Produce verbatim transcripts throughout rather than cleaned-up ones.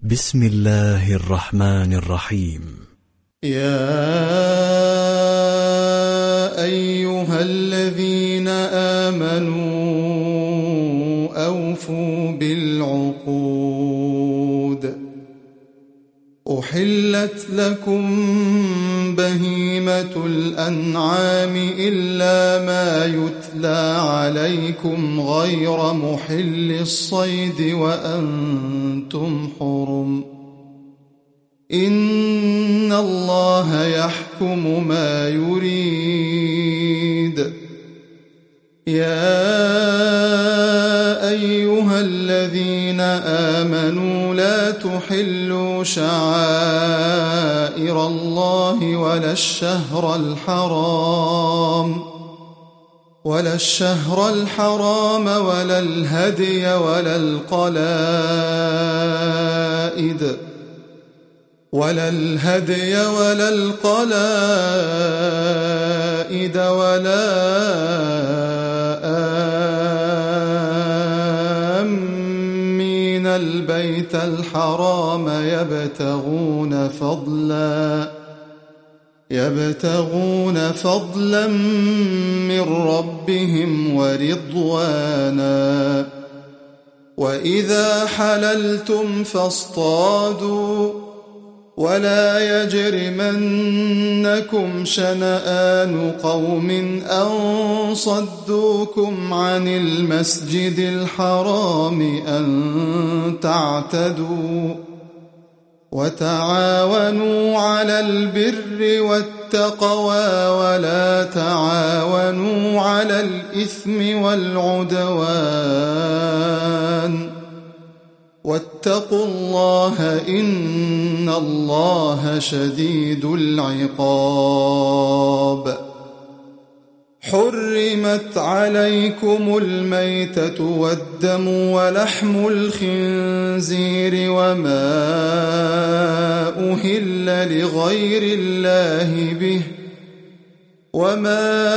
بسم الله الرحمن الرحيم. يا أيها الذين آمنوا أوفوا بالعقود. أحلت لكم بهيمة الأنعام إلا ما يتلى عليكم غير محل الصيد وأنتم حرم. إن الله يحكم ما يريد. يا أيها الذين آمنوا لا تحلوا شعائر الله ولا الشهر الحرام ولا الشهر الحرام ولا الهدي ولا القلائد ولا الهدي ولا القلائد ولا آمين البيت الحرام يبتغون فضلا يبتغون فضلا من ربهم ورضوانا. وإذا حللتم فاصطادوا ولا يجرمنكم شنآن قوم أن صدوكم عن المسجد الحرام أن تعتدوا. وتعاونوا على البر والتقوى ولا تعاونوا على الإثم والعدوان. واتقوا الله إن الله شديد العقاب. حرمت عليكم الميتة والدم ولحم الخنزير وما أهل لغير الله به وما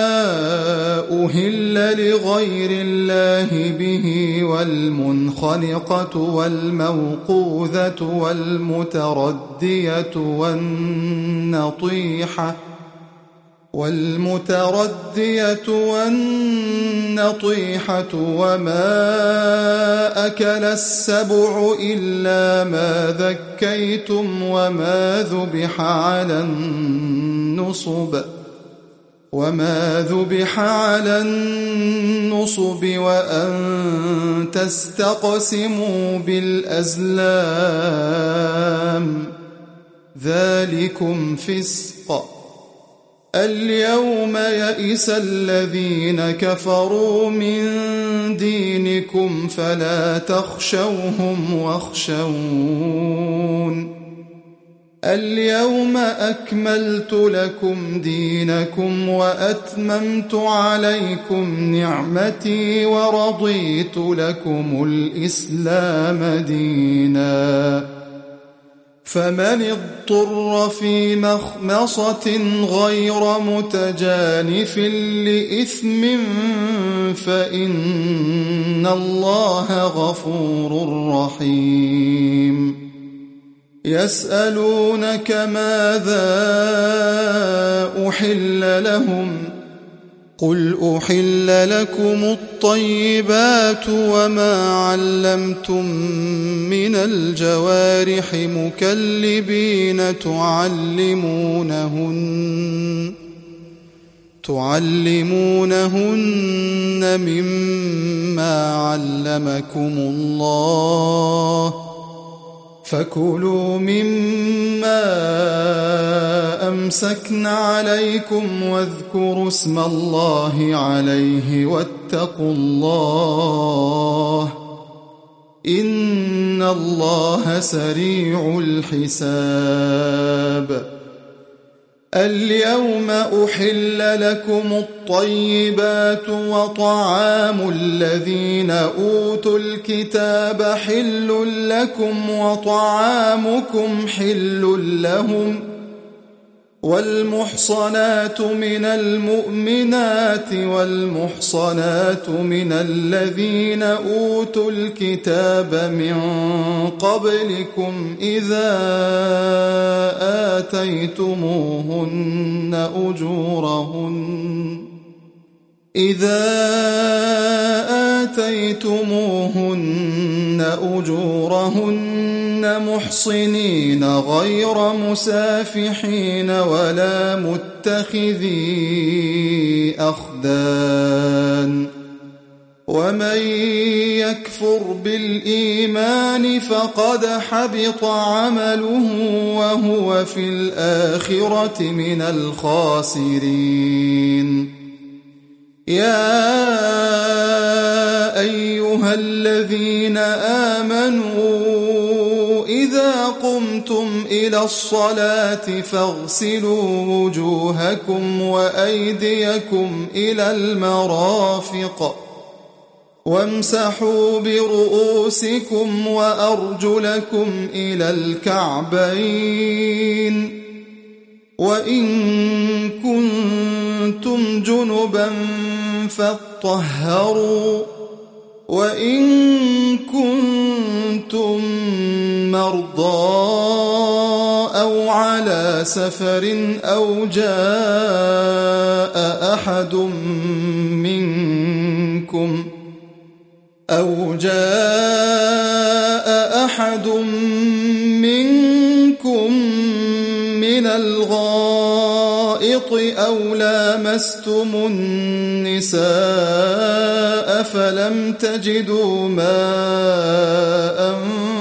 أهل لغير الله به والمنخنقة والموقوذة والمتردية والنطيحة والمتردية والنطيحة وما أكل السبع إلا ما ذكيتم وما ذبح على النصب وما ذبح على النصب وأن تستقسموا بالأزلام ذلكم فسق. اليوم يئس الذين كفروا من دينكم فلا تخشوهم واخشون. اليوم أكملت لكم دينكم وأتممت عليكم نعمتي ورضيت لكم الإسلام دينا. فمن اضطر في مخمصة غير متجانف لإثم فإن الله غفور رحيم. يسألونك ماذا أحل لهم قل أحل لكم الطيبات وما علمتم من الجوارح مكلبين تعلمونهن تعلمونهن مما علمكم الله فكلوا مما أمسكن عليكم واذكروا اسم الله عليه واتقوا الله إن الله سريع الحساب. اليوم أحل لكم الطيبات وطعام الذين أوتوا الكتاب حل لكم وطعامكم حل لهم والمحصنات من المؤمنات والمحصنات من الذين أوتوا الكتاب من قبلكم إذا آتيتموهن أجورهن إذا آتيتموهن أجورهن محصنين غير مسافحين ولا متخذي أخدان ومن يكفر بالإيمان فقد حبط عمله وهو في الآخرة من الخاسرين. يا أيها الذين آمنوا إذا قمتم إلى الصلاة فاغسلوا وجوهكم وأيديكم إلى المرافق وامسحوا برؤوسكم وأرجلكم إلى الكعبين وإن كنتم جنبا فاطهروا وإن كنتم مرضى أو على سفر أو جاء أحد منكم أو جاء أحد منكم من الغائط أو لامستم النساء فلم تجدوا ماء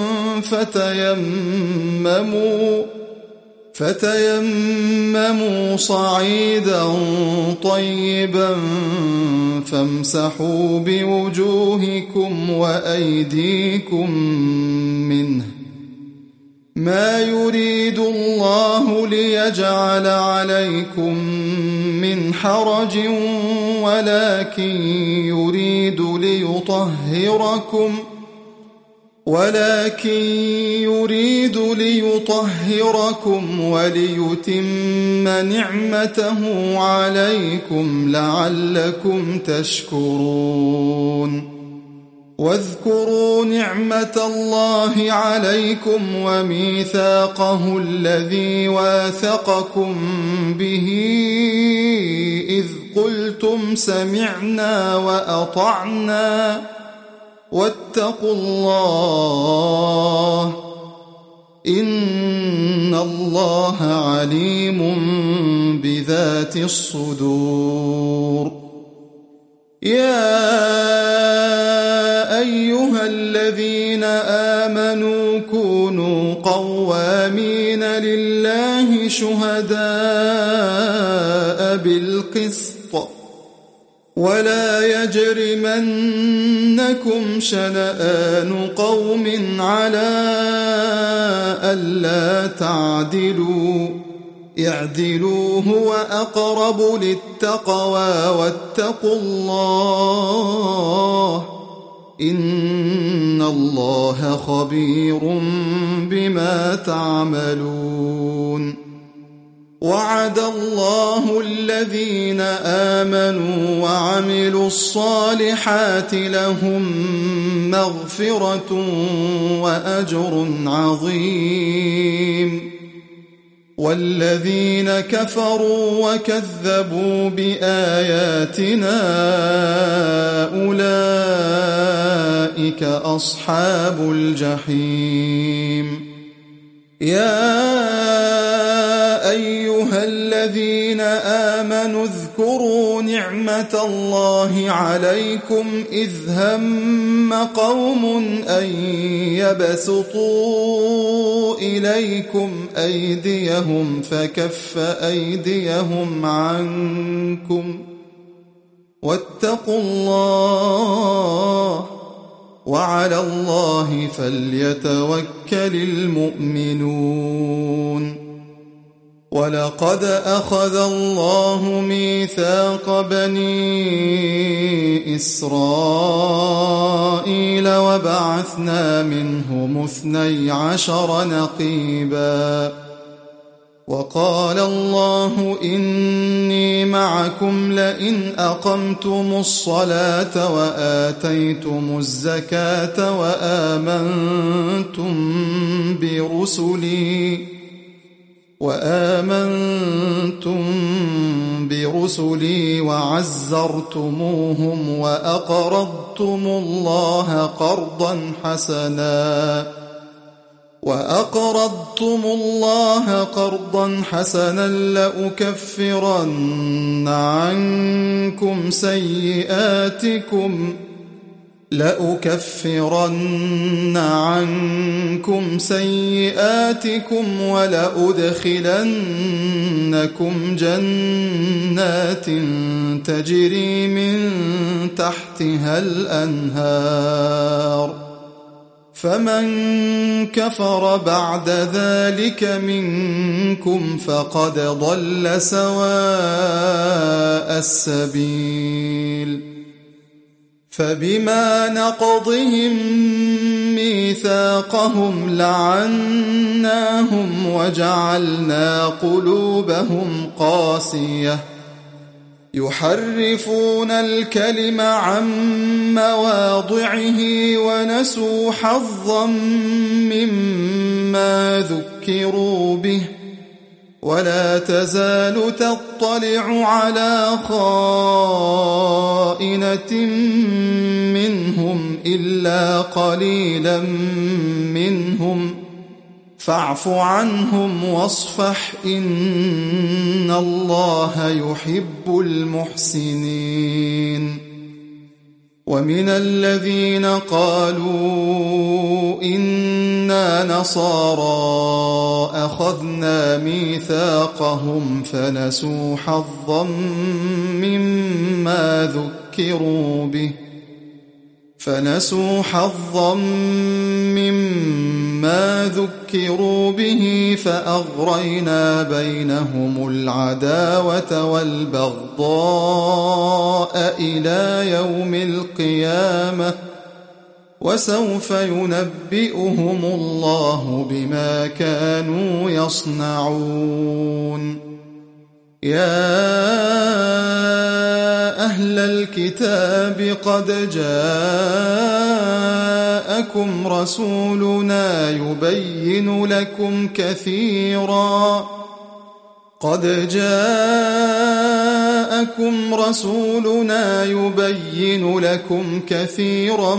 فتيمموا فتيمموا صعيدا طيبا فامسحوا بوجوهكم وأيديكم منه ما يريد الله ليجعل عليكم من حرج ولكن يريد ليطهركم ولكن يريد ليطهركم وليتم نعمته عليكم لعلكم تشكرون. واذكروا نعمة الله عليكم وميثاقه الذي واثقكم به إذ قلتم سمعنا وأطعنا واتقوا الله إن الله عليم بذات الصدور. يا أيها الذين آمنوا كونوا قوامين لله شهداء بالقسط ولا يجرمنكم شنآن قوم على ألا تعدلوا اعدلوا هو أقرب للتقوى واتقوا الله إن الله خبير بما تعملون. وعد الله الذين آمنوا وعملوا الصالحات لهم مغفرة وأجر عظيم والذين كفروا وكذبوا بآياتنا أولئك أصحاب الجحيم. يا أيها الذين آمنوا اذكروا نعمة الله عليكم إذ هم قوم أن يبسطوا إليكم أيديهم فكف أيديهم عنكم واتقوا الله وعلى الله فليتوكل المؤمنون. ولقد أخذ الله ميثاق بني إسرائيل وبعثنا منهم اثني عشر نقيبا وقال الله إني معكم لئن أقمتم الصلاة وآتيتم الزكاة وآمنتم برسلي وآمنتم برسلي وعزرتموهم وأقرضتم الله قرضا حسنا وأقرضتم الله قرضا حسنا لأكفرن عنكم سيئاتكم لأكفرن عنكم سيئاتكم ولأدخلنكم جنات تجري من تحتها الأنهار فمن كفر بعد ذلك منكم فقد ضل سواء السبيل فبما نقضهم ميثاقهم لعناهم وجعلنا قلوبهم قاسية يحرفون الكلم عن مواضعه ونسوا حظا مما ذكروا به ولا تزال تطلع على خائنة منهم إلا قليلا منهم فاعف عنهم واصفح إن الله يحب المحسنين ومن الذين قالوا إنا نصارى أخذنا ميثاقهم فنسوا حظا مما ذكروا به فنسوا حظا مما ذكروا به فأغرينا بينهم العداوة والبغضاء إلى يوم القيامة وسوف ينبئهم الله بما كانوا يصنعون يا أهل الكتاب قد جاءكم رسولنا يبين لكم كثيرا قد جاءكم رسولنا يبين لكم كثيرا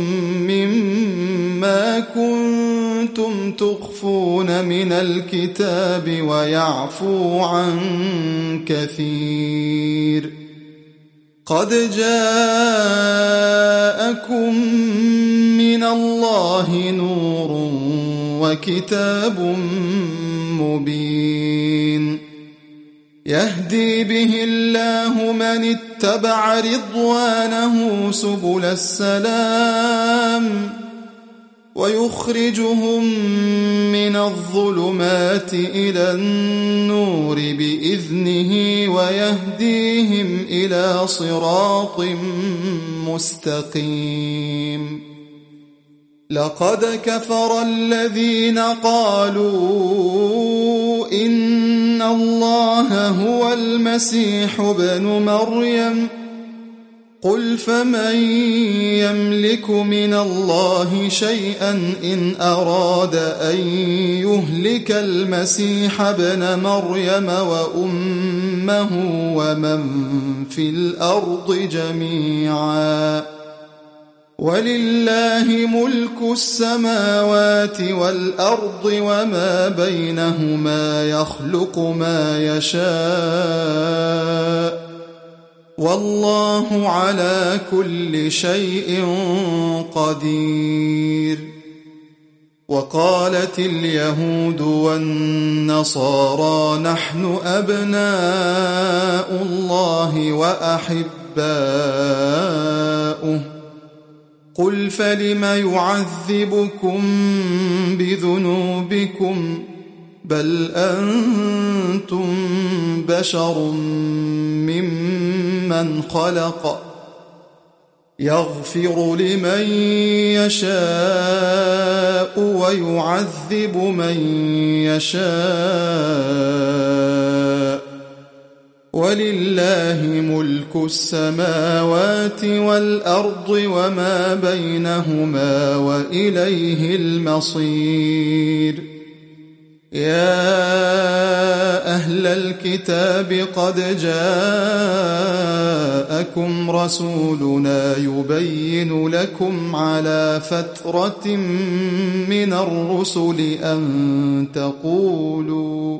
مما كنتم تخفون من الكتاب ويعفو عن كثير قد جاءكم من الله نور وكتاب مبين يهدي به الله من اتبع رضوانه سبل السلام ويخرجهم من الظلمات إلى النور بإذنه ويهديهم إلى صراط مستقيم لقد كفر الذين قالوا إن الله هو المسيح ابن مريم قل فمن يملك من الله شيئا إن أراد أن يهلك المسيح ابن مريم وأمه ومن في الأرض جميعا ولله ملك السماوات والأرض وما بينهما يخلق ما يشاء والله على كل شيء قدير وقالت اليهود والنصارى نحن أبناء الله وأحباؤه قل فلم يعذبكم بذنوبكم بل أنتم بشر ممن خلق يغفر لمن يشاء ويعذب من يشاء ولله ملك السماوات والأرض وما بينهما وإليه المصير. يا أهل الكتاب قد جاءكم رسولنا يبين لكم على فترة من الرسل أن تقولوا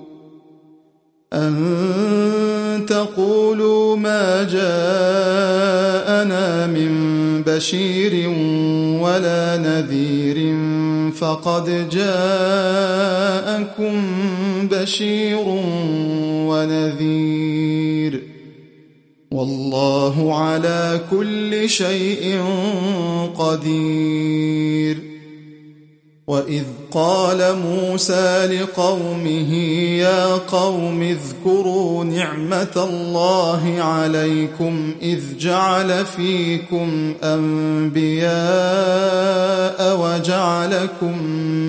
أن تقولوا ما جاءنا من بشير ولا نذير فقد جاءكم بشير ونذير والله على كل شيء قدير. وإذ قال موسى لقومه يا قوم اذكروا نعمة الله عليكم إذ جعل فيكم أنبياء وجعلكم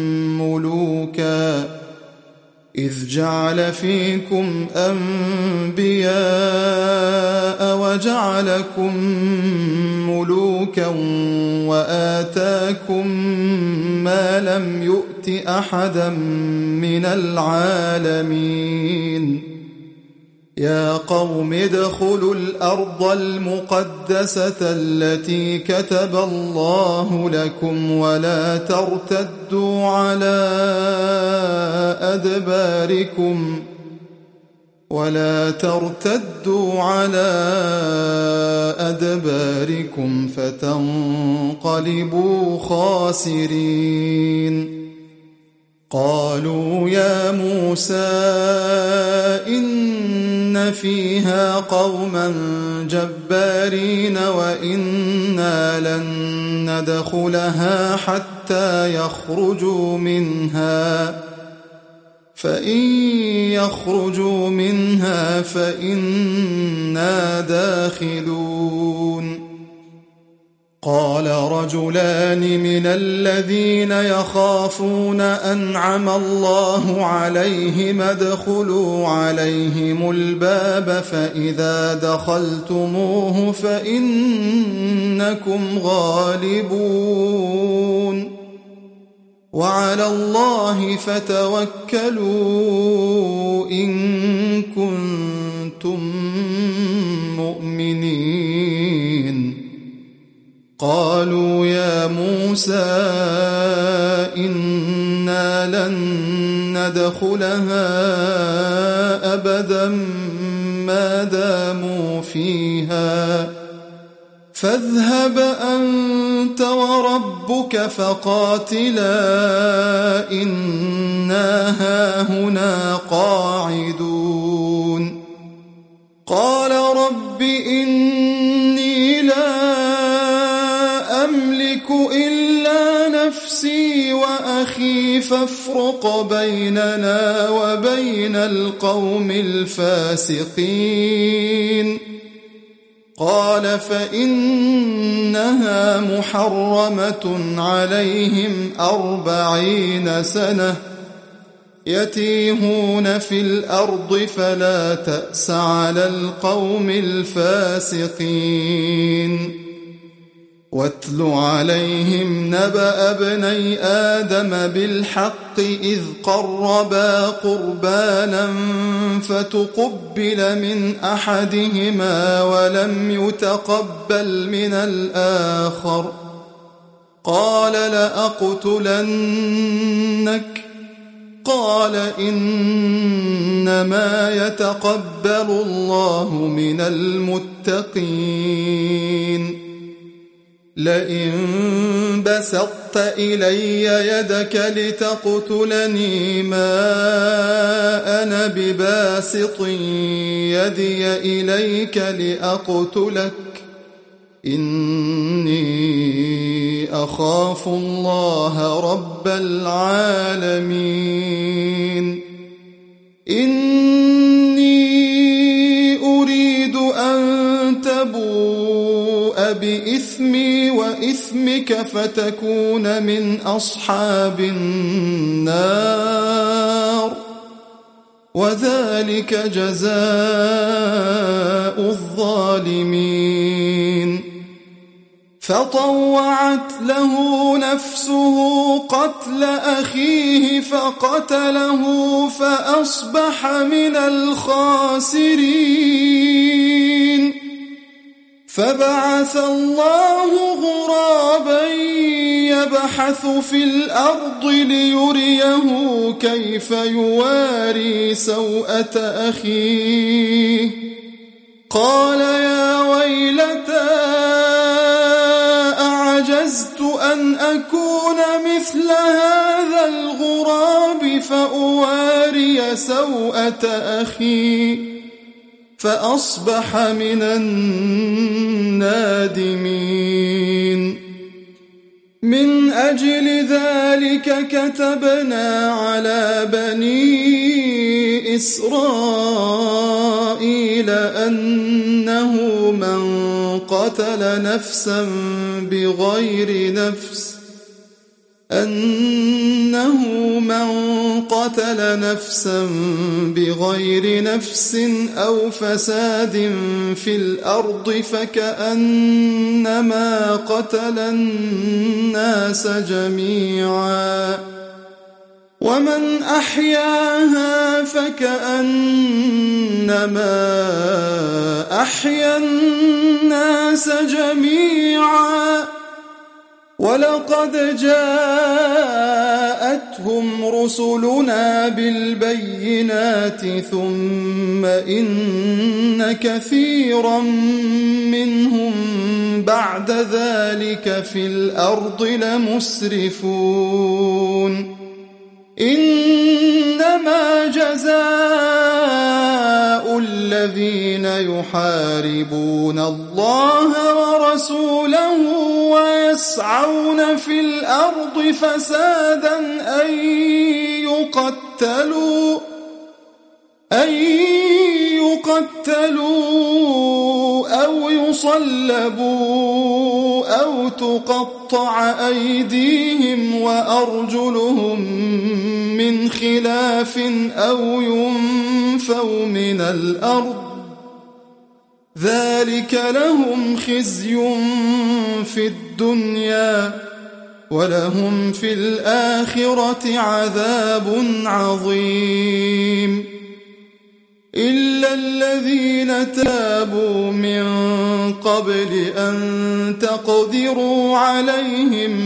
ملوكا إذ جعل فيكم أنبياء وجعلكم ملوكا وآتاكم ما لم يؤت أحدا من العالمين. يا قوم ادخلوا الأرض المقدسة التي كتب الله لكم ولا ترتدوا على أدباركم ولا ترتدوا على أدباركم فتنقلبوا خاسرين. قالوا يا موسى إن فيها قوما جبارين وإنا لن ندخلها حتى يخرجوا منها فإن يخرجوا منها فإنا داخلون. قال رجلان من الذين يخافون أنعم الله عليهم ادخلوا عليهم الباب فإذا دخلتموه فإنكم غالبون وعلى الله فتوكلوا إن كنتم مؤمنين. قالوا يا موسى إنا لن ندخلها أبدا ما داموا فيها فاذهب أنت وربك فقاتلا إنا هاهنا قاعدون. قال رب إني لا أملك إلا نفسي وأخي فافرق بيننا وبين القوم الفاسقين. قال فإنها محرمة عليهم أربعين سنة يتيهون في الأرض فلا تأس على القوم الفاسقين. واتل عليهم نبأ ابني آدم بالحق إذ قربا قربانا فتقبل من أحدهما ولم يتقبل من الآخر قال لأقتلنك قال إنما يتقبل الله من المتقين. لئن بسطت إلي يدك لتقتلني ما أنا بباسط يدي إليك لأقتلك إني أخاف الله رب العالمين. إني أريد أن تبوء بإثمي وإثمك فتكون من أصحاب النار وذلك جزاء الظالمين فطوعت له نفسه قتل أخيه فقتله فأصبح من الخاسرين فبعث الله غرابا يبحث في الأرض ليريه كيف يواري سوءة أخيه قال يا ويلتى أعجزت أن أكون مثل هذا الغراب فأواري سوءة أخي فأصبح من النادمين من أجل ذلك كتبنا على بني إسرائيل أنه من قتل نفسا بغير نفس أنه من قتل نفسا بغير نفس أو فساد في الأرض فكأنما قتل الناس جميعا ومن أحياها فكأنما أحيا الناس جميعا ولقد جاءتهم رسلنا بالبينات ثم إن كثيرا منهم بعد ذلك في الأرض لمسرفون إنما جزاء الذين يحاربون الله ورسوله ويسعون في الأرض فسادا أن يقتلوا أن يقتلوا أو يصلبوا أو تقطع أيديهم وأرجلهم من خلاف أو ينفوا من الأرض ذلك لهم خزي في الدنيا ولهم في الآخرة عذاب عظيم إلا الذين تابوا من قبل أن تقدروا عليهم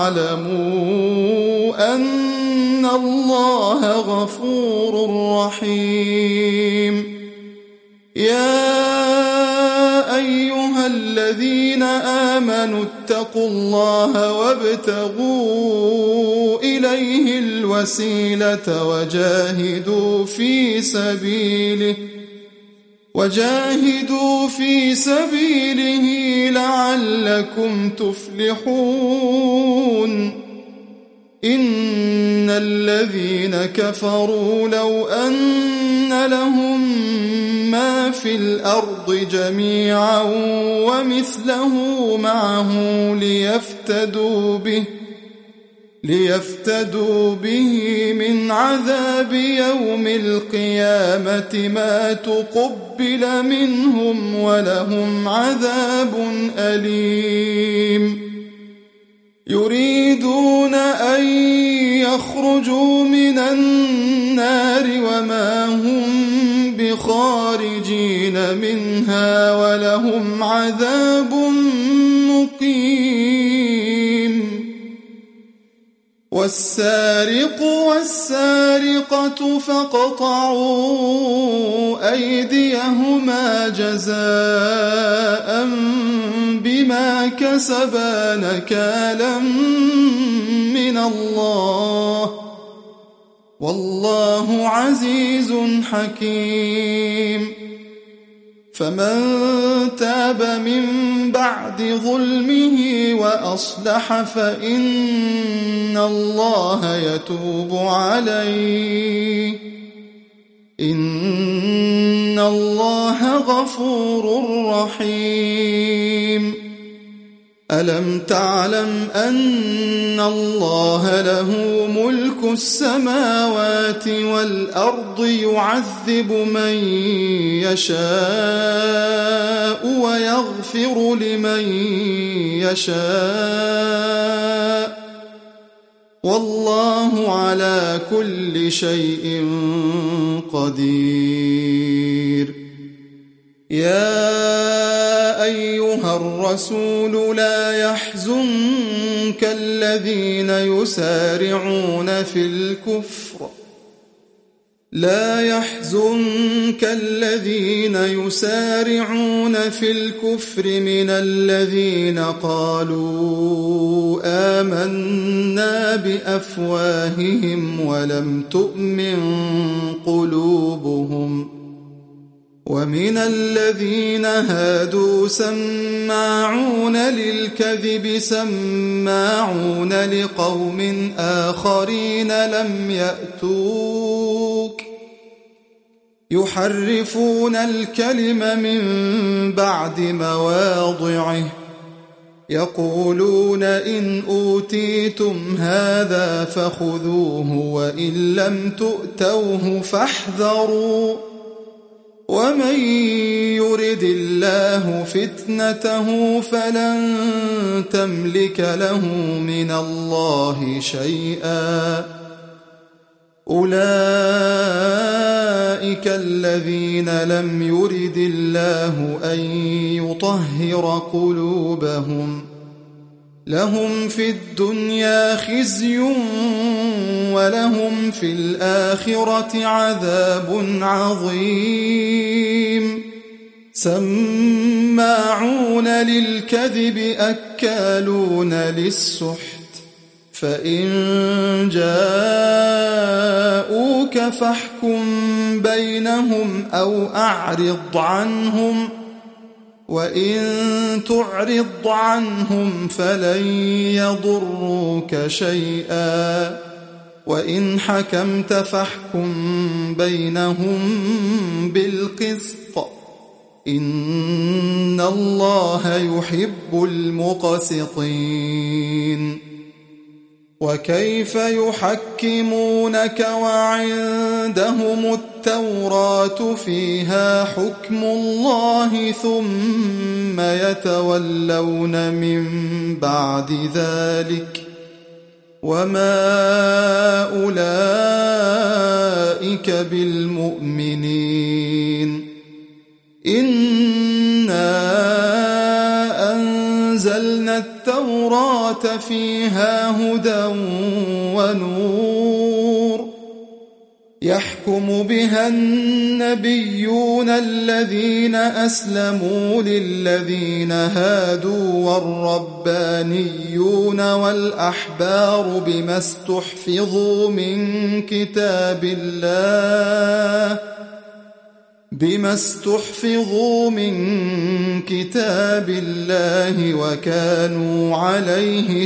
فاعلموا أن الله غفور رحيم يا أيها الذين آمنوا اتقوا الله وابتغوا إليه الوسيلة وجاهدوا في سبيله وجاهدوا في سبيله لعلكم تفلحون إن الذين كفروا لو أن لهم ما في الأرض جميعا ومثله معه ليفتدوا به ليفتدوا به من عذاب يوم القيامة ما تقبل منهم ولهم عذاب أليم يريدون أن يخرجوا من النار وما هم بخارجين منها ولهم عذاب مقيم والسارق والسارقة فاقطعوا أيديهما جزاء بما كسبا نكالا من الله والله عزيز حكيم فمن تاب من بعد ظلمه وأصلح فإن الله يتوب عليه إن الله غفور رحيم ألم تعلم أن الله له ملك السماوات والأرض يعذب من يشاء ويغفر لمن يشاء والله على كل شيء قدير. يا أيها الرسول لا يحزنك الذين يسارعون في الكفر لا يحزنك الذين يسارعون في الكفر من الذين قالوا آمنا بأفواههم ولم تؤمن قلوبهم ومن الذين هادوا سماعون للكذب سماعون لقوم آخرين لم يأتوك يحرفون الكلم من بعد مواضعه يقولون إن أوتيتم هذا فخذوه وإن لم تؤتوه فاحذروا ومن يرد الله فتنته فلن تملك له من الله شيئا أولئك الذين لم يرد الله أن يطهر قلوبهم لهم في الدنيا خزي ولهم في الآخرة عذاب عظيم. سماعون للكذب أكالون للسحت فإن جاءوك فاحكم بينهم أو أعرض عنهم وإن تعرض عنهم فلن يضروك شيئا وإن حكمت فاحكم بينهم بالقسط إن الله يحب المقسطين. وكيف يحكمونك وعندهم التوراة فيها حكم الله ثم يتولون من بعد ذلك وما أولئك بالمؤمنين. إنا أنزلنا التوراة فيها هدى ونور يحكم بها النبيون الذين أسلموا للذين هادوا والربانيون والأحبار بما استحفظوا من كتاب الله بما استحفظوا من كتاب الله وكانوا عليه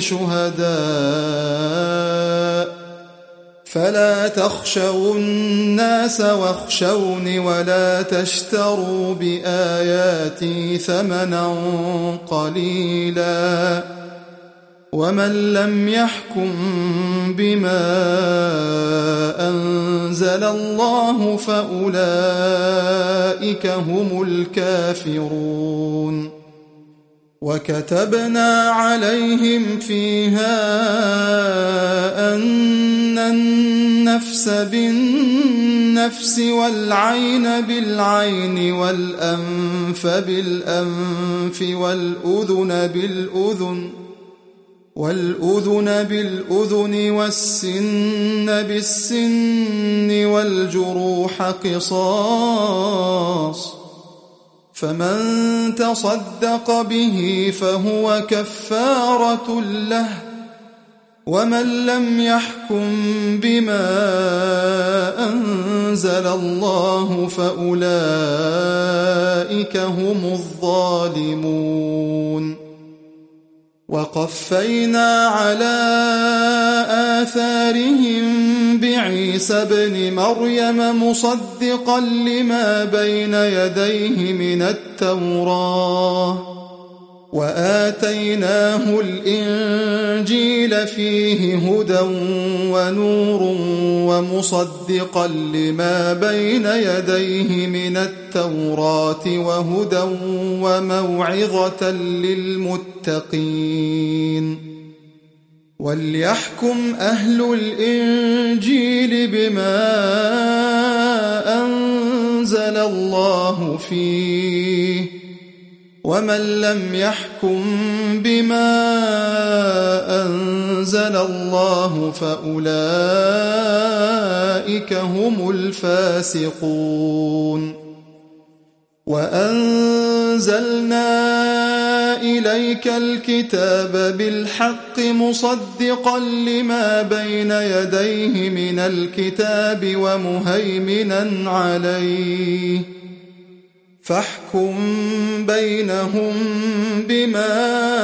شهداء فلا تخشوا الناس واخشوني ولا تشتروا بآياتي ثمنا قليلا ومن لم يحكم بما أنزل الله فأولئك هم الكافرون. وكتبنا عليهم فيها أن النفس بالنفس والعين بالعين والأنف بالأنف والأذن بالأذن والأذن بالأذن والسن بالسن والجروح قصاص فمن تصدق به فهو كفارة له ومن لم يحكم بما أنزل الله فأولئك هم الظالمون. وقفينا على آثارهم بعيسى ابن مريم مصدقا لما بين يديه من التوراة وآتيناه الإنجيل فيه هدى ونور ومصدقا لما بين يديه من التوراة وهدى وموعظة للمتقين. وليحكم أهل الإنجيل بما أنزل الله فيه، ومن لم يحكم بما أنزل الله فأولئك هم الفاسقون. وأنزلنا إليك الكتاب بالحق مصدقا لما بين يديه من الكتاب ومهيمنا عليه، فاحكم بينهم بما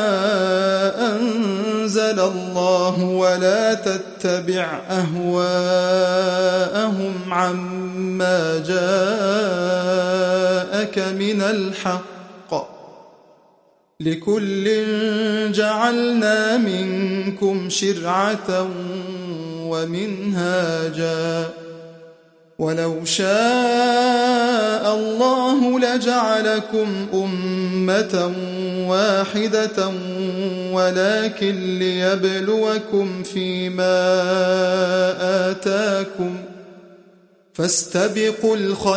أنزل الله ولا تتبع أهواءهم عما جاءك من الحق، لكل جعلنا منكم شرعة ومنهاجا، ولو شاء الله لجعلكم أمة واحدة ولكن ليبلوكم فيما آتاكم، فاستبقوا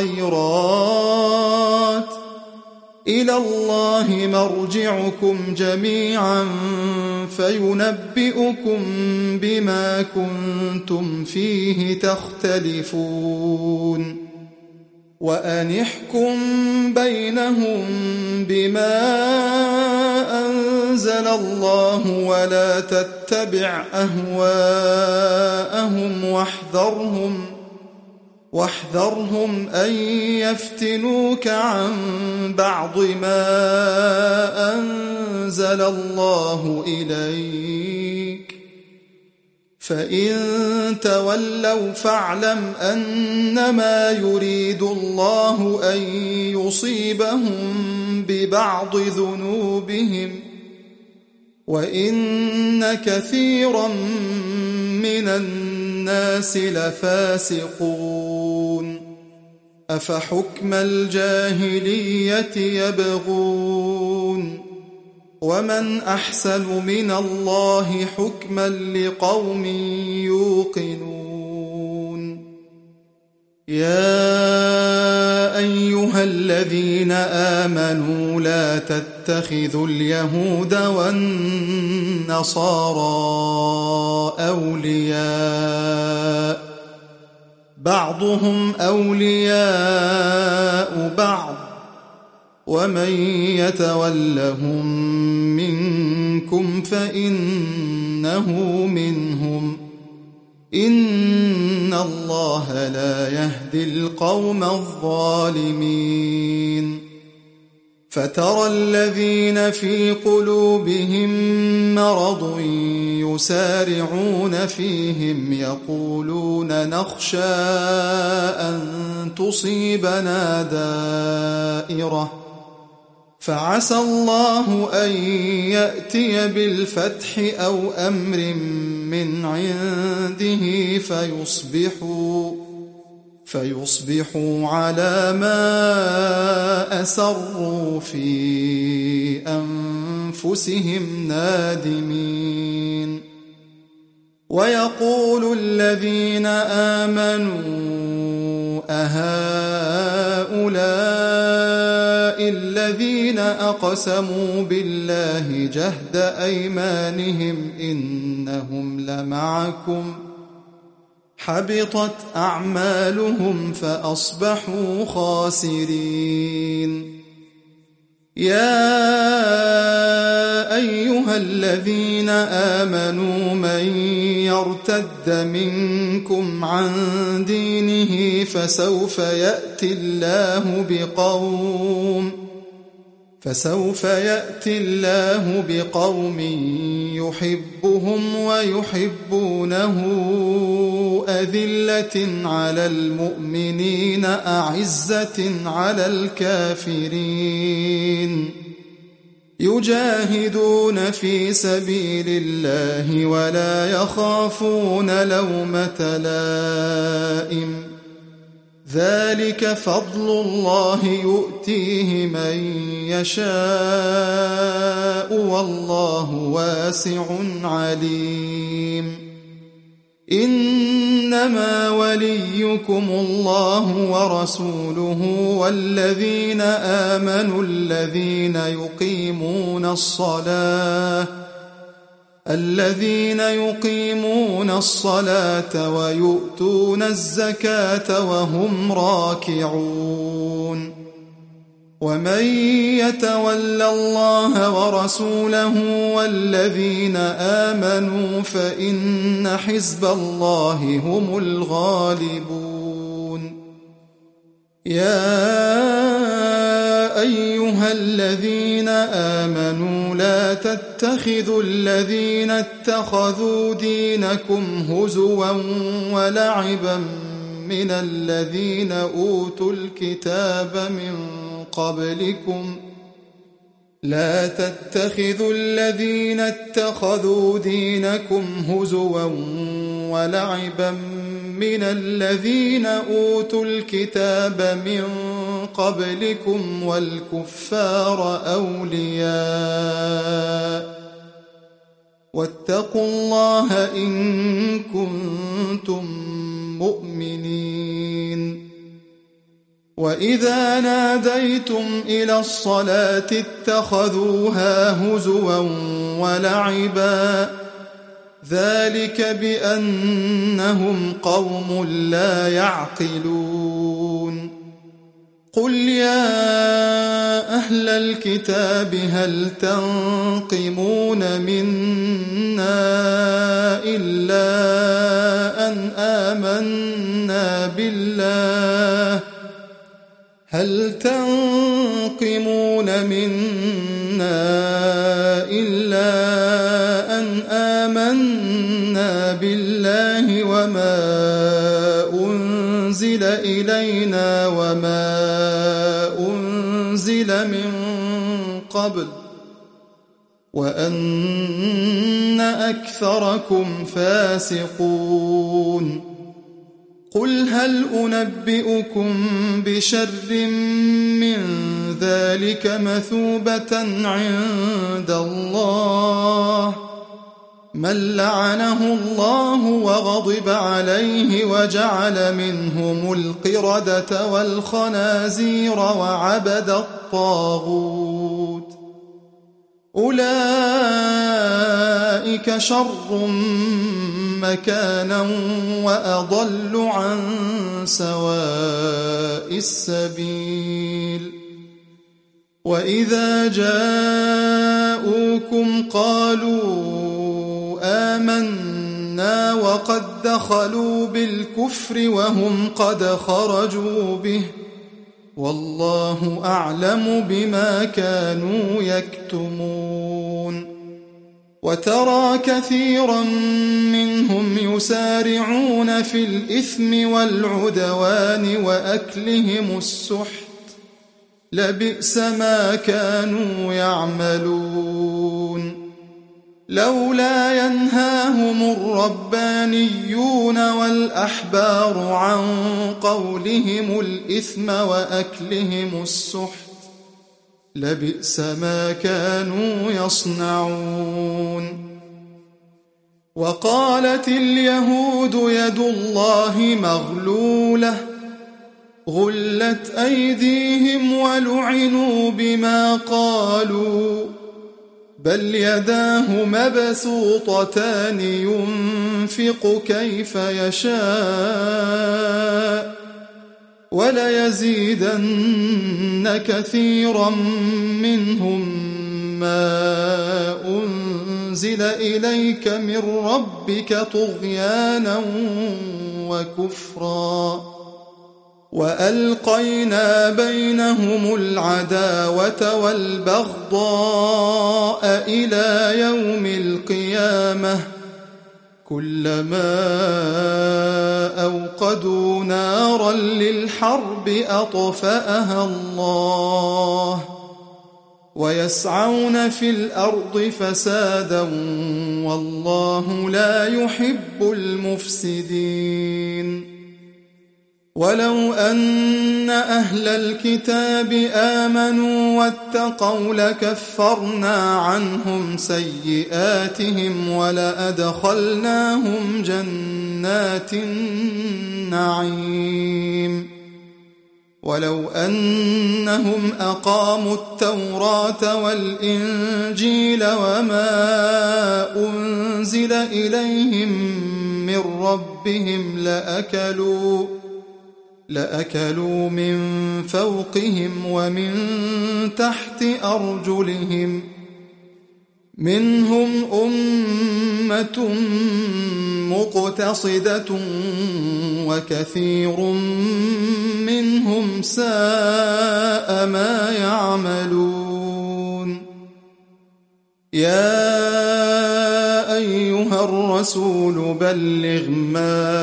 الخيرات، إلى الله مرجعكم جميعا فينبئكم بما كنتم فيه تختلفون. وأنحكم بينهم بما أنزل الله ولا تتبع أهواءهم واحذرهم واحذرهم أن يفتنوك عن بعض ما أنزل الله إليك، فإن تولوا فاعلم أنما يريد الله أن يصيبهم ببعض ذنوبهم، وإن كثيرا من الناس لفاسقون. أفحكم الجاهلية يبغون، ومن أحسن من الله حكما لقوم يوقنون. يا أيها الذين آمنوا لا تتخذوا اليهود والنصارى أولياء، بعضهم أولياء بعض، ومن يتولهم منكم فإنه منهم، إن الله لا يهدي القوم الظالمين. فترى الذين في قلوبهم مرض يسارعون فيهم يقولون نخشى أن تصيبنا دائرة، فعسى الله أن يأتي بالفتح أو أمر من عنده فيصبحوا فيصبحوا على ما أسروا في أنفسهم نادمين. ويقول الذين آمنوا أهؤلاء الذين أقسموا بالله جهد أيمانهم إنهم لمعكم حبطت أعمالهم فأصبحوا خاسرين. يا أيها الذين آمنوا من يرتد منكم عن دينه فسوف يأتي الله بقوم فسوف يأتي الله بقوم يحبهم ويحبونه أذلة على المؤمنين أعزة على الكافرين يجاهدون في سبيل الله ولا يخافون لومة لائم ذلك فضل الله يؤتيه من يشاء والله واسع عليم إنما وليكم الله ورسوله والذين آمنوا الذين يقيمون الصلاة الذين يقيمون الصلاة ويؤتون الزكاة وهم راكعون ومن يتول الله ورسوله والذين آمنوا فإن حزب الله هم الغالبون يا أيها الذين آمنوا لا تتخذوا الذين اتخذوا دينكم هزوا ولعبا من الذين أوتوا الكتاب من قبلكم لا تتخذوا الذين اتخذوا دينكم هزوا ولعبا من الذين أوتوا الكتاب من قبلكم والكفار أولياء واتقوا الله إن كنتم مؤمنين وإذا ناديتم إلى الصلاة اتخذوها هزوا ولعبا ذلك بأنهم قوم لا يعقلون قل يا أهل الكتاب هل تنقمون منا إلا أن آمنا بالله هل تنقمون منا إلا أن آمنا بالله وما أنزل إلينا وما أنزل من قبل وأن أكثركم فاسقون قل هل أنبئكم بشر من ذلك مثوبة عند الله من لعنه الله وغضب عليه وجعل منهم القردة والخنازير وعبد الطاغوت أولئك شر مكانا وأضل عن سواء السبيل وإذا جاءوكم قالوا آمنا وقد دخلوا بالكفر وهم قد خرجوا به والله أعلم بما كانوا يكتمون وترى كثيرا منهم يسارعون في الإثم والعدوان وأكلهم السحت لبئس ما كانوا يعملون لولا ينهاهم الربانيون والأحبار عن قولهم الإثم وأكلهم السحت لبئس ما كانوا يصنعون وقالت اليهود يد الله مغلولة غلت أيديهم ولعنوا بما قالوا بل يداه مبسوطتان ينفق كيف يشاء وليزيدن كثيرا منهم ما أنزل إليك من ربك طغيانا وكفرا وألقينا بينهم العداوة والبغضاء إلى يوم القيامة كلما أوقدوا نارا للحرب أطفأها الله ويسعون في الأرض فسادا والله لا يحب المفسدين. ولو أن أهل الكتاب آمنوا واتقوا لكفرنا عنهم سيئاتهم ولأدخلناهم جنات النعيم. ولو أنهم أقاموا التوراة والإنجيل وما أنزل إليهم من ربهم لأكلوا لأكلوا من فوقهم ومن تحت أرجلهم منهم أمة مقتصدة وكثير منهم ساء ما يعملون. يا أيها الرسول بلغ ما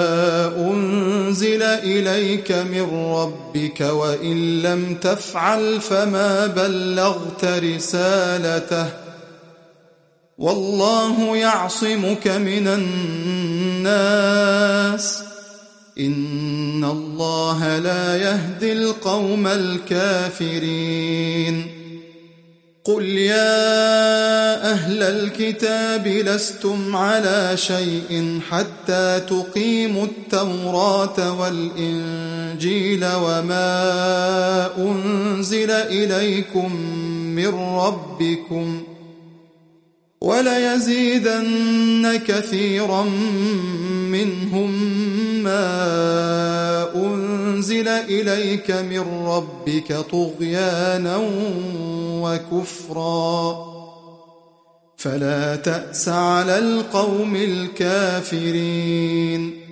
أنزل إليك من ربك وإن لم تفعل فما بلغت رسالته والله يعصمك من الناس إن الله لا يهدي القوم الكافرين. قل يا أهل الكتاب لستم على شيء حتى تقيموا التوراة والإنجيل وما أنزل إليكم من ربكم وليزيدن كثيرا منهم ما أنزل إليك من ربك طغيانا وكفرا فلا تأس على القوم الكافرين.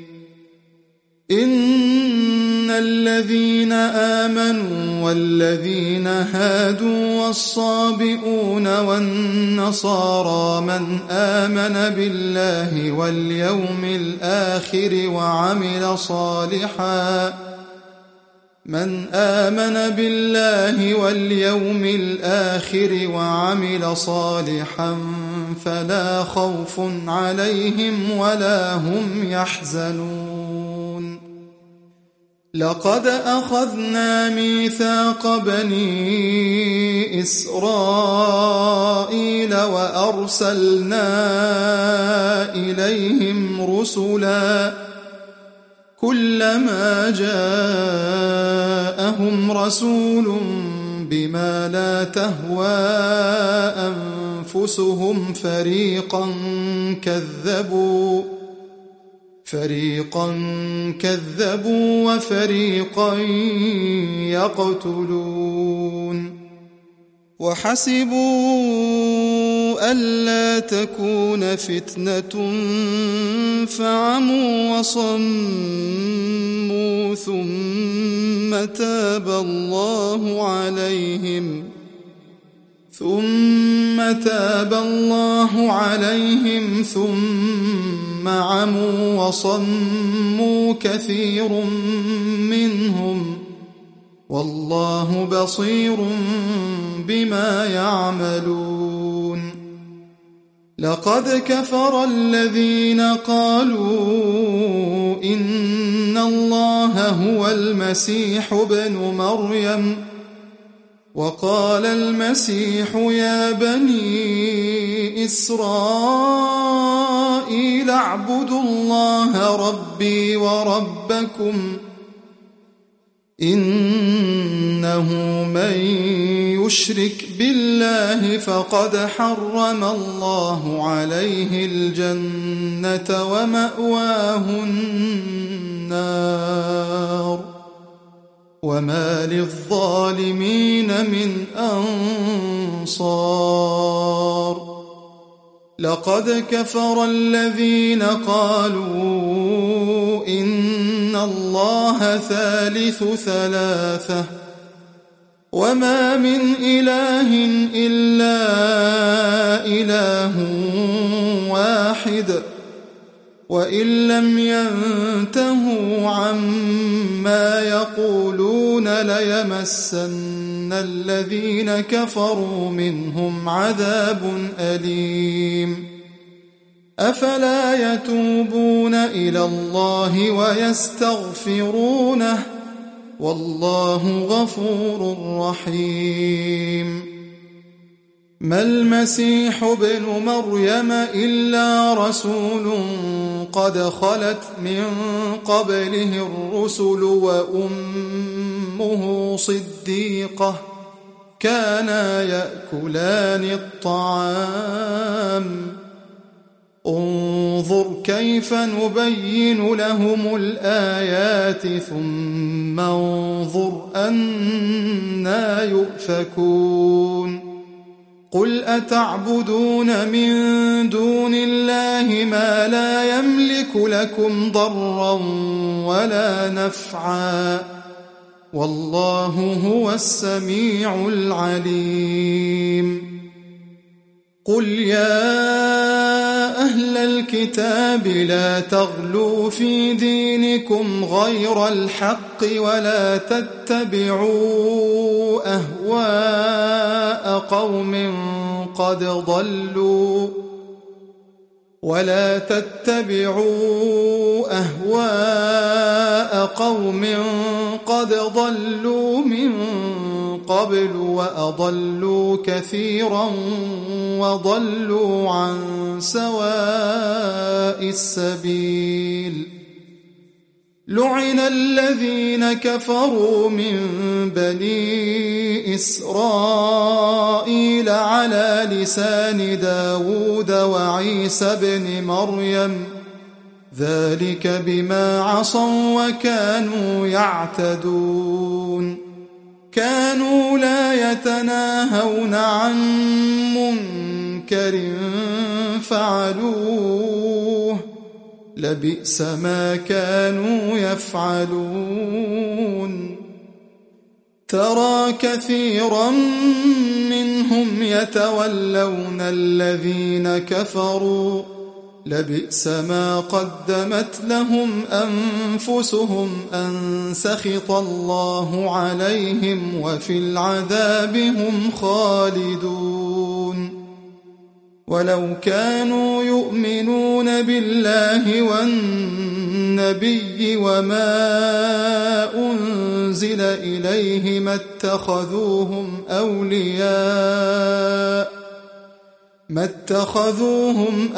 إن الذين آمنوا والذين هادوا والصابئون والنصارى من آمن بالله واليوم الآخر وعمل صالحا من آمن بالله واليوم الآخر وعمل صالحا فلا خوف عليهم ولا هم يحزنون. لقد أخذنا ميثاق بني إسرائيل وأرسلنا إليهم رسلا كلما جاءهم رسول بما لا تهوى أنفسهم فريقا كذبوا فريقا كذبوا وفريقا يقتلون. وحسبوا ألا تكون فتنة فعموا وصموا ثم تاب الله عليهم ثم تاب الله عليهم ثم عموا وصموا كثير منهم والله بصير بما يعملون. لقد كفر الذين قالوا إن الله هو المسيح ابن مريم وقال المسيح يا بني إسرائيل اعبدوا الله ربي وربكم إنه من يشرك بالله فقد حرم الله عليه الجنة ومأواه النار وما للظالمين من أنصار. لقد كفر الذين قالوا إن الله ثالث ثلاثة وما من إله إلا إله واحد وإن لم ينتهوا عما يقولون ليمسن الذين كفروا منهم عذاب أليم أفلا يتوبون إلى الله ويستغفرونه والله غفور رحيم ما المسيح ابن مريم إلا رسول قد خلت من قبله الرسل وأمه صديقة كانا يأكلان الطعام انظر كيف نبين لهم الآيات ثم انظر أنى يؤفكون قل أتعبدون من دون الله ما لا يملك لكم ضرا ولا نفعا والله هو السميع العليم قل يا أهل الكتاب لا تغلوا في دينكم غير الحق ولا تتبعوا أهواء قوم قد ضلوا ولا تتبعوا أهواء قوم قد ضلوا من قبل وأضلوا كثيرا وضلوا عن سواء السبيل لعن الذين كفروا من بني إسرائيل على لسان داود وعيسى بن مريم ذلك بما عصوا وكانوا يعتدون كانوا لا يتناهون عن منكر فعلوه لبئس ما كانوا يفعلون ترى كثيرا منهم يتولون الذين كفروا لبئس ما قدمت لهم أنفسهم أن سخط الله عليهم وفي العذاب هم خالدون ولو كانوا يؤمنون بالله والنبي وما أنزل إليه ما اتخذوهم أولياء ما اتخذوهم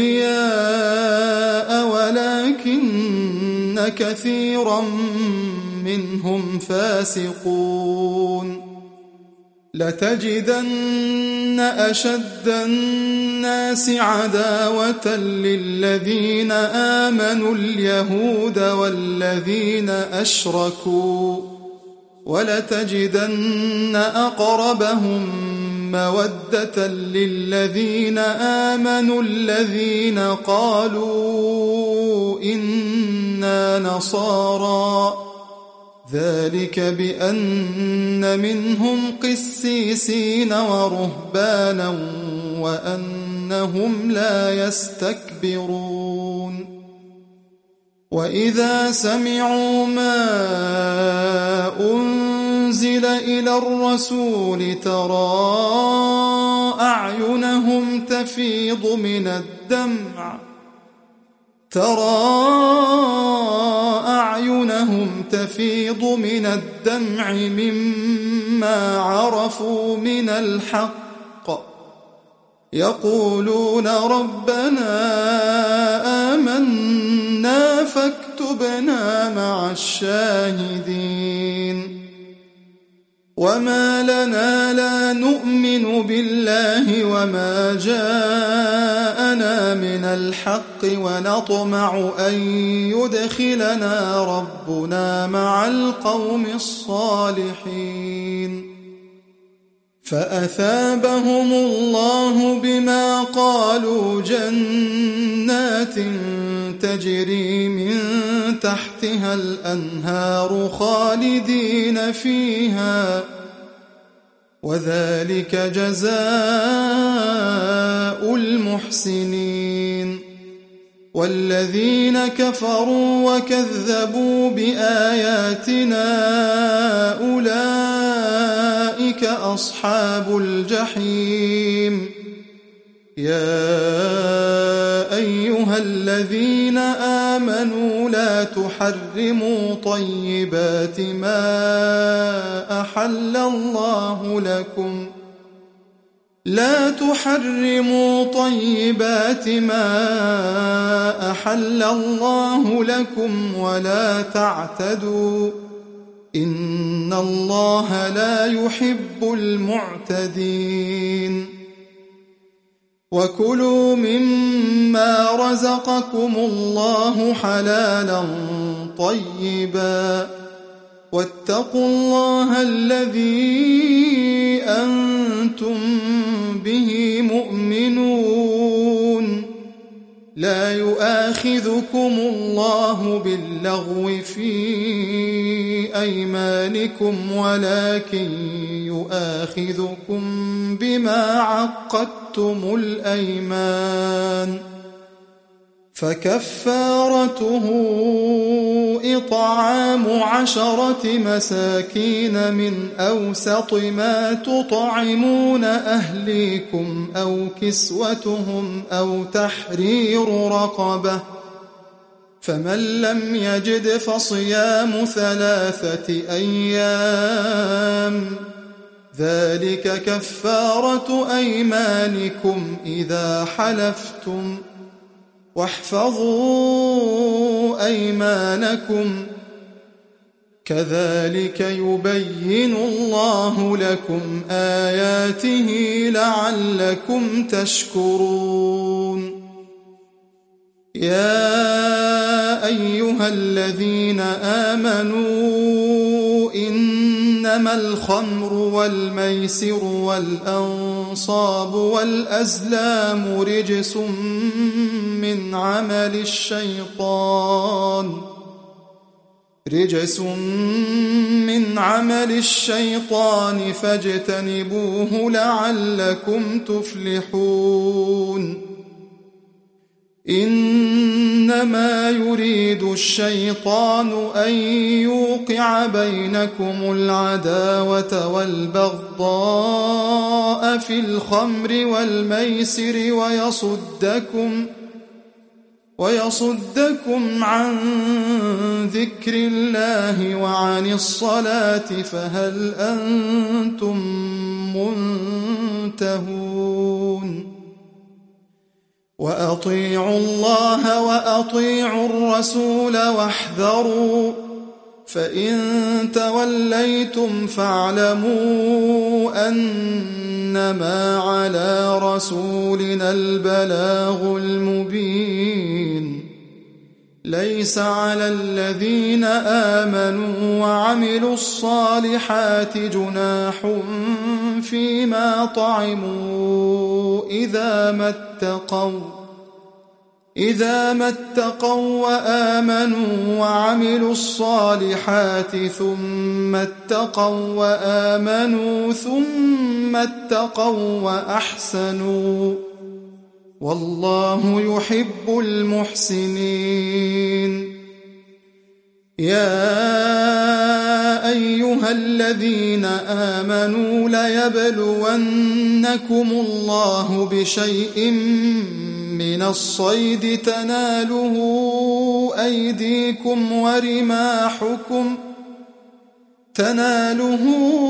أولياء ولكن كثيرا منهم فاسقون لتجدن أشد الناس عداوة للذين آمنوا اليهود والذين أشركوا ولتجدن أقربهم مودة للذين آمنوا الذين قالوا إنا نصارى ذلك بأن منهم قسيسين ورهبانا وأنهم لا يستكبرون وإذا سمعوا ما أنزل إلى الرسول ترى أعينهم تفيض من الدمع ترى أعينهم تفيض من الدمع مما عرفوا من الحق يقولون ربنا آمنا فاكتبنا مع الشاهدين وما لنا لا نؤمن بالله وما جاءنا من الحق ونطمع أن يدخلنا ربنا مع القوم الصالحين فأثابهم الله بما قالوا جنات تجري من تحتها الأنهار خالدين فيها وذلك جزاء المحسنين والذين كفروا وكذبوا بآياتنا أولئك أصحاب الجحيم يا أيها الذين آمنوا لا تحرموا طيبات ما أحل الله لكم لا تحرموا طيبات ما أحل الله لكم ولا تعتدوا إن الله لا يحب المعتدين وكلوا مما رزقكم الله حلالا طيبا واتقوا الله الذي أنتم به مؤمنون لا يؤاخذكم الله باللغو في أيمانكم ولكن يؤاخذكم بما عقدتم الأيمان فكفارته إطعام عشرة مساكين من أوسط ما تطعمون أهليكم أو كسوتهم أو تحرير رقبة فمن لم يجد فصيام ثلاثة أيام ذلك كفارة أيمانكم إذا حلفتم واحفظوا أيمانكم كذلك يبين الله لكم آياته لعلكم تشكرون يا أيها الذين آمنوا إنما الخمر والميسر والأنصاب والأزلام رجس من عمل الشيطان رجس من عمل الشيطان فاجتنبوه لعلكم تفلحون إنما يريد الشيطان أن يوقع بينكم العداوة والبغضاء في الخمر والميسر ويصدكم ويصدكم عن ذكر الله وعن الصلاة فهل أنتم منتهون وأطيعوا الله وأطيعوا الرسول واحذروا فإن توليتم فاعلموا أنما على رسولنا البلاغ المبين ليس على الذين آمنوا وعملوا الصالحات جناح فيما طعموا إذا ما اتقوا إذا ما اتقوا وآمنوا وعملوا الصالحات ثم اتقوا وآمنوا ثم اتقوا وأحسنوا والله يحب المحسنين يا أيها الذين آمنوا ليبلونكم الله بشيء من الصيد تناله أيديكم ورماحكم تناله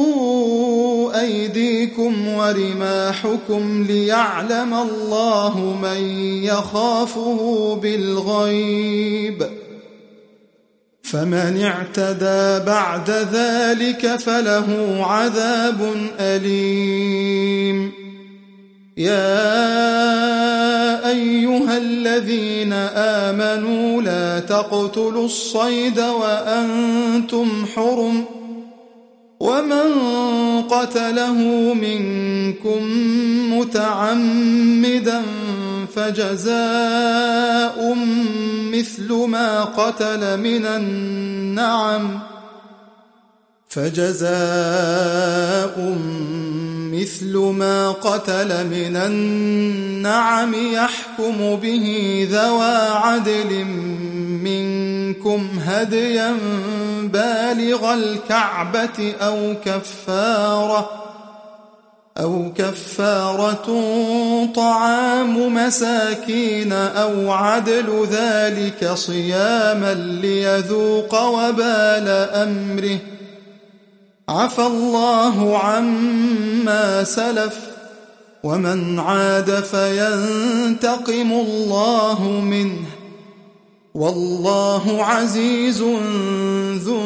أيديكم ورماحكم ليعلم الله من يخافه بالغيب فمن اعتدى بعد ذلك فله عذاب أليم يا أيها الذين آمنوا لا تقتلوا الصيد وأنتم حرم ومن قتله منكم متعمدا فجزاء مثل ما قتل من النعم فجزاء مثل ما قتل من النعم يحكم به ذوى عدل منكم هديا بالغ الكعبة أو كفارة أو كفارة طعام مساكين أو عدل ذلك صياما ليذوق وبال أمره. عفى الله عما سلف ومن عاد فينتقم الله منه والله عزيز ذو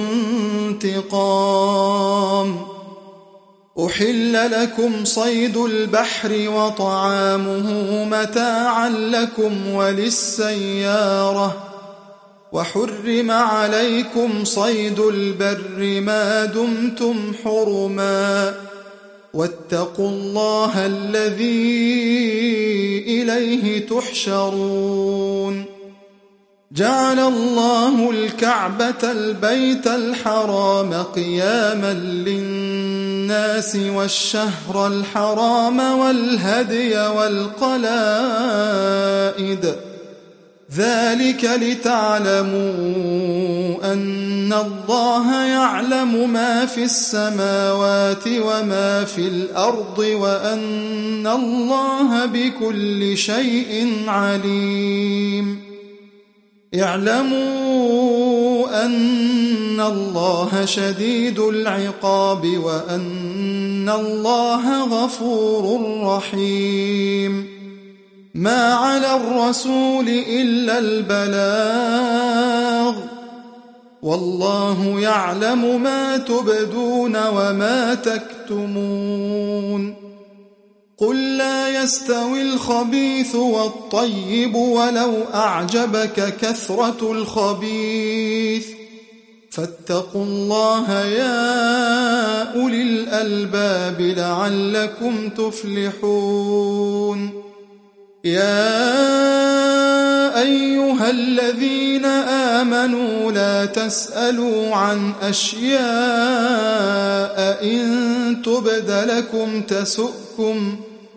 انتقام. أحل لكم صيد البحر وطعامه متاعا لكم وللسيارة وحرم عليكم صيد البر ما دمتم حرما واتقوا الله الذي إليه تحشرون. جعل الله الكعبة البيت الحرام قياما للناس والشهر الحرام والهدي والقلائد ذلك لتعلموا أن الله يعلم ما في السماوات وما في الأرض وأن الله بكل شيء عليم. اعلموا أن الله شديد العقاب وأن الله غفور رحيم. ما على الرسول إلا البلاغ والله يعلم ما تبدون وما تكتمون. قل لا يستوي الخبيث والطيب ولو أعجبك كثرة الخبيث فاتقوا الله يا أولي الألباب لعلكم تفلحون. يا أيها الذين آمنوا لا تسألوا عن أشياء إن تبد لكم تسؤكم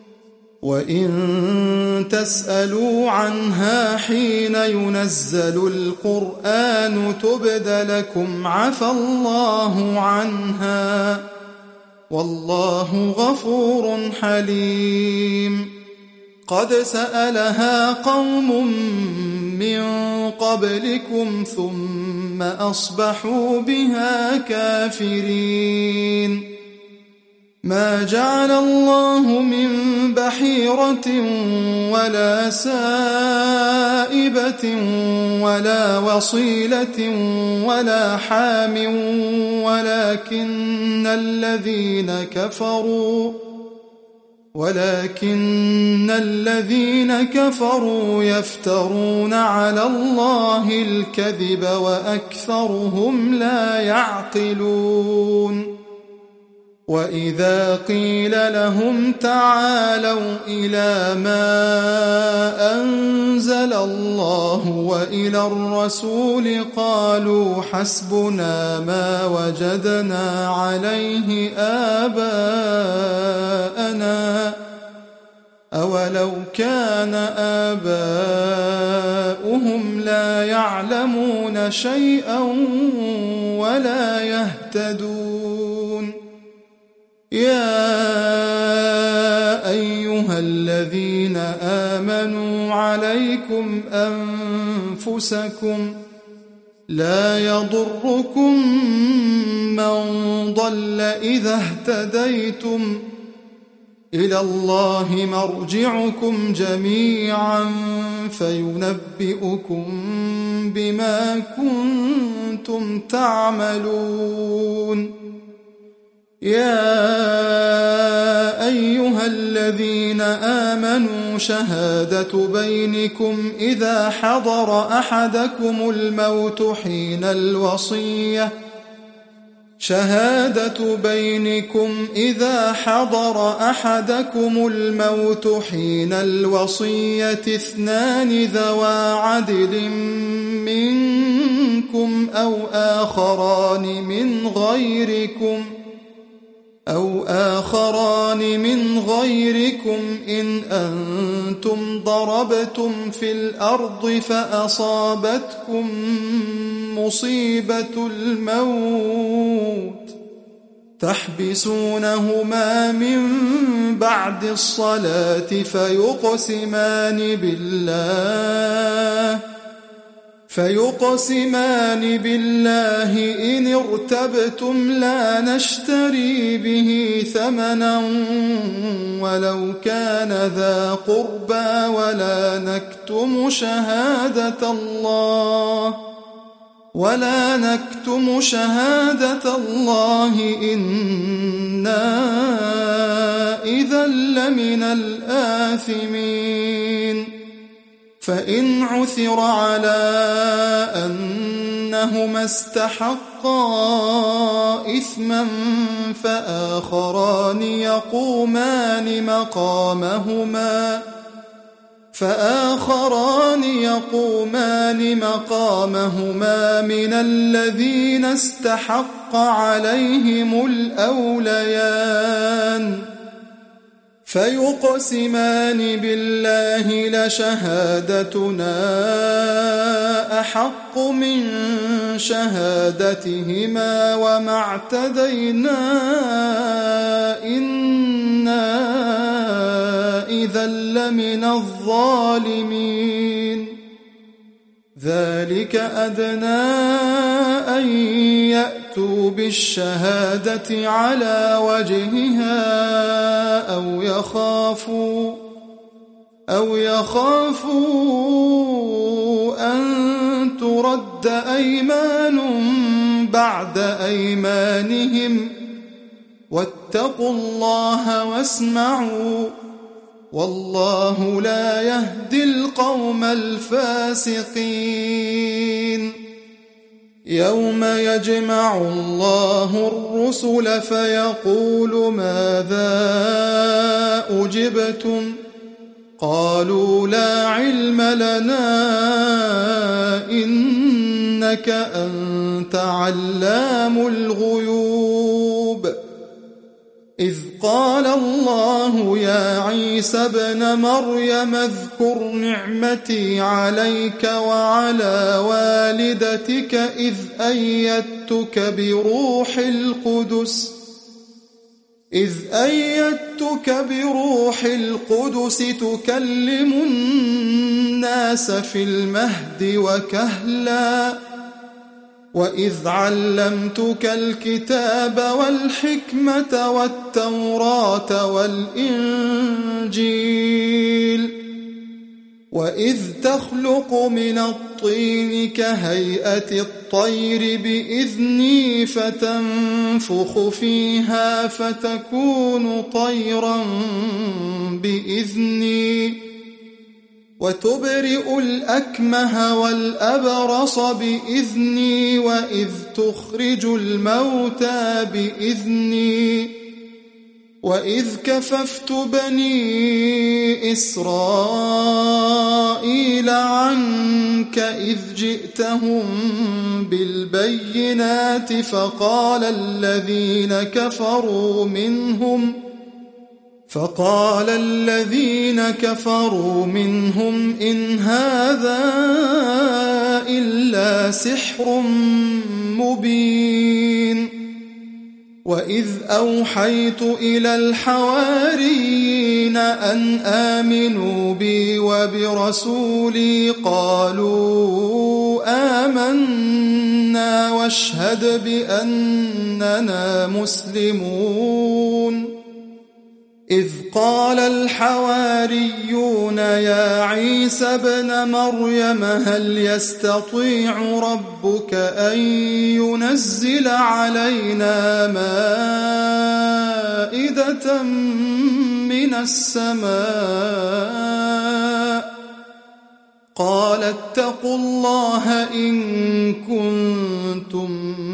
وإن تسألوا عنها حين ينزل القرآن تبد لكم عفى الله عنها والله غفور حليم. قد سألها قوم من قبلكم ثم أصبحوا بها كافرين. ما جعل الله من بحيرة ولا سائبة ولا وصيلة ولا حام ولكن الذين كفروا ولكن الذين كفروا يفترون على الله الكذب وأكثرهم لا يعقلون. وإذا قيل لهم تعالوا إلى ما أنزل الله وإلى الرسول قالوا حسبنا ما وجدنا عليه آباءنا أولو كان آباؤهم لا يعلمون شيئا ولا يهتدون. يا أيها الذين آمنوا عليكم أنفسكم لا يضركم من ضل إذا اهتديتم إلى الله مرجعكم جميعا فينبئكم بما كنتم تعملون. يا أيها الذين آمنوا شهادة بينكم إذا حضر أحدكم الموت حين الوصية شهادة بينكم إذا حضر أحدكم الموت حين الوصية اثنان ذوى عدل منكم أو آخران من غيركم أو آخران من غيركم إن أنتم ضربتم في الأرض فأصابتكم مصيبة الموت تحبسونهما من بعد الصلاة فيقسمان بالله فيقسمان بالله إن ارتبتم لا نشتري به ثمنا ولو كان ذا قربى ولا نكتم شهادة الله ولا نكتم شهادة الله إنا إذا لمن الآثمين فإن عثر على أنهما استحقا إثما فآخران يقومان مقامهما فآخران يقومان مقامهما من الذين استحق عليهم الأوليان فيقسمان بالله لشهادتنا أحق من شهادتهما وما اعتدينا إنا إذا لمن الظالمين ذلك أدنى أن يأتوا بالشهادة على وجهها أو يخافوا أو يخافوا أن ترد أيمان بعد أيمانهم واتقوا الله واسمعوا والله لا يهدي القوم الفاسقين يوم يجمع الله الرسل فيقول ماذا أجبتم قالوا لا علم لنا إنك أنت علام الغيوب إذ قال الله يا عيسى ابن مريم اذكر نعمتي عليك وعلى والدتك إذ أيدتك بروح القدس إذ أيدتك بروح القدس تكلم الناس في المهد وكهلا وإذ علمتك الكتاب والحكمة والتوراة والإنجيل وإذ تخلق من الطين كهيئة الطير بإذني فتنفخ فيها فتكون طيرا بإذني وتبرئ الأكمه والأبرص بإذني وإذ تخرج الموتى بإذني وإذ كففت بني إسرائيل عنك إذ جئتهم بالبينات فقال الذين كفروا منهم فقال الذين كفروا منهم إن هذا إلا سحر مبين وإذ أوحيت إلى الحواريين أن آمنوا بي وبرسولي قالوا آمنا واشهد بأننا مسلمون إذ قال الحواريون يا عيسى ابن مريم هل يستطيع ربك أن ينزل علينا مائدة من السماء قال اتقوا الله إن كنتم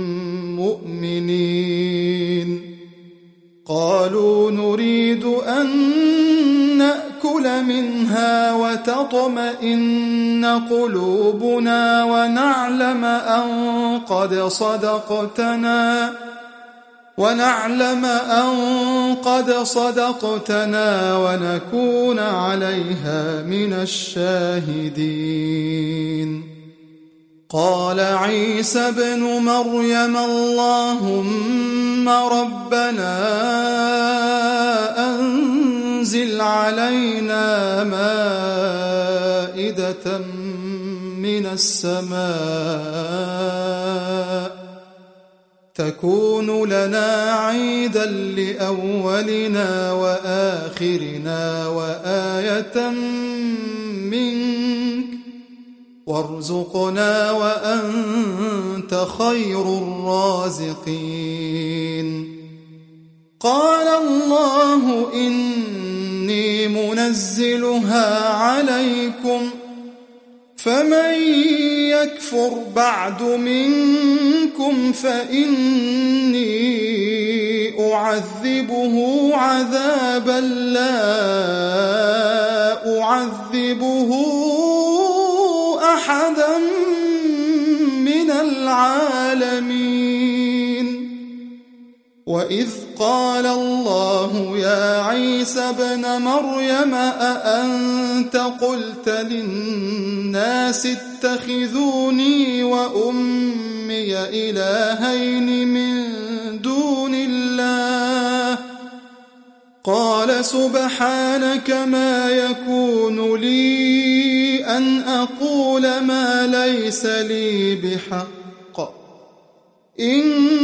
مؤمنين قالوا نريد أن نأكل منها وتطمئن قلوبنا ونعلم أن قد صدقتنا ونعلم أن قد صدقتنا ونكون عليها من الشاهدين قال عيسى ابن مريم اللهم ربنا أنزل علينا مائدة من السماء تكون لنا عيدا لأولنا وآخرنا وآية منك وارزقنا وأنت خير الرازقين قال الله إني منزلها عليكم فمن يكفر بعد منكم فإني أعذبه عذابا لا أعذبه أحدا من العالمين وإذ قال الله يا عيسى ابن مريم أأنت قلت للناس اتخذوني وأمي إلهين من دون الله قال سبحانك ما يكون لي أن أقول ما ليس لي بحق إن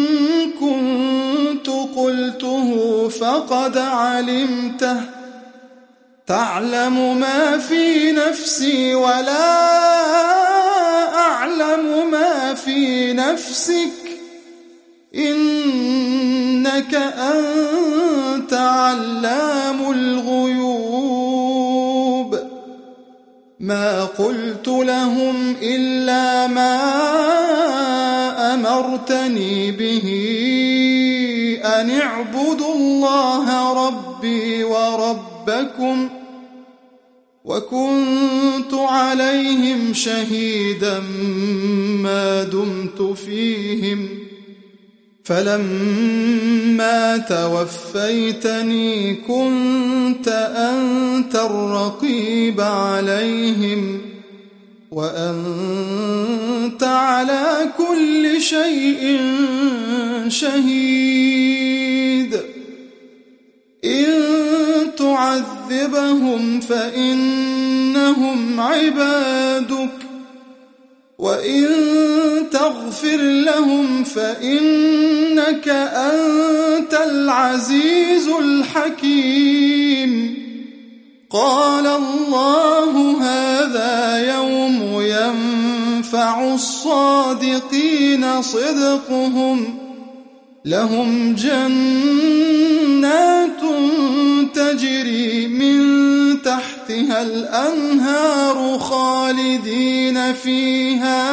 كنت قلته فقد علمته تعلم ما في نفسي ولا أعلم ما في نفسك إنك أنت علام الغيوب ما قلت لهم إلا ما أمرتني به أن اعبدوا الله ربي وربكم وكنت عليهم شهيدا ما دمت فيهم فلما توفيتني كنت أنت الرقيب عليهم وأنت على كل شيء شهيد إن تعذبهم فإنهم عبادك وإن تغفر لهم فإنك أنت العزيز الحكيم قال الله هذا يوم ينفع الصادقين صدقهم لهم جنات تجري من تحتها الأنهار خالدين فيها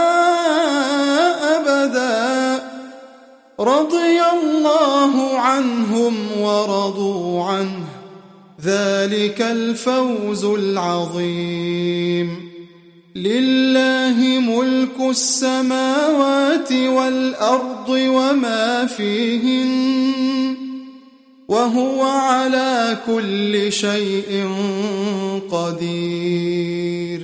أبدا رضي الله عنهم ورضوا عنه ذلك الفوز العظيم لله ملك السماوات والأرض وما فيهن وهو على كل شيء قدير